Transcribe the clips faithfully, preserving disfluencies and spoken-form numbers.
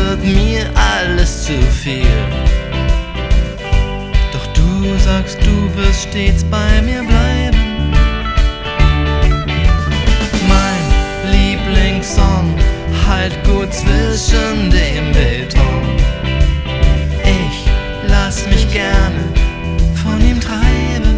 wird mir alles zu viel. Doch du sagst, du wirst stets bei mir bleiben. Mein Lieblingssong halt gut zwischen dem Beton. Ich lass mich gerne von ihm treiben.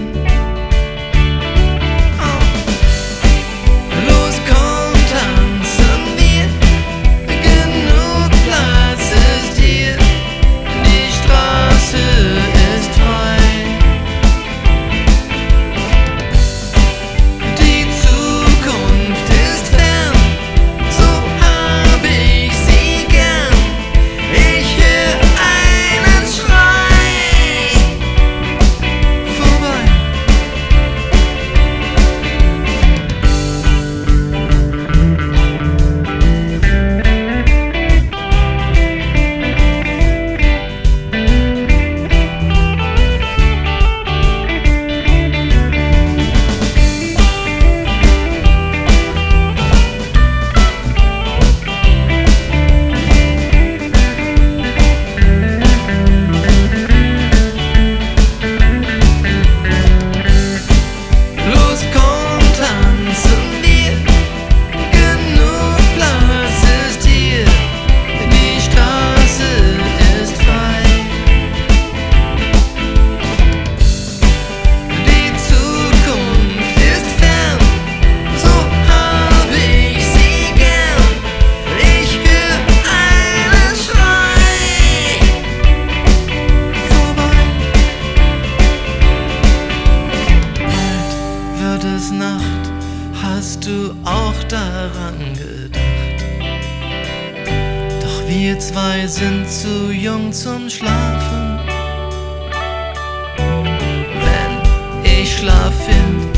Nacht, hast du auch daran gedacht? Doch wir zwei sind zu jung zum Schlafen. Wenn ich Schlaf find,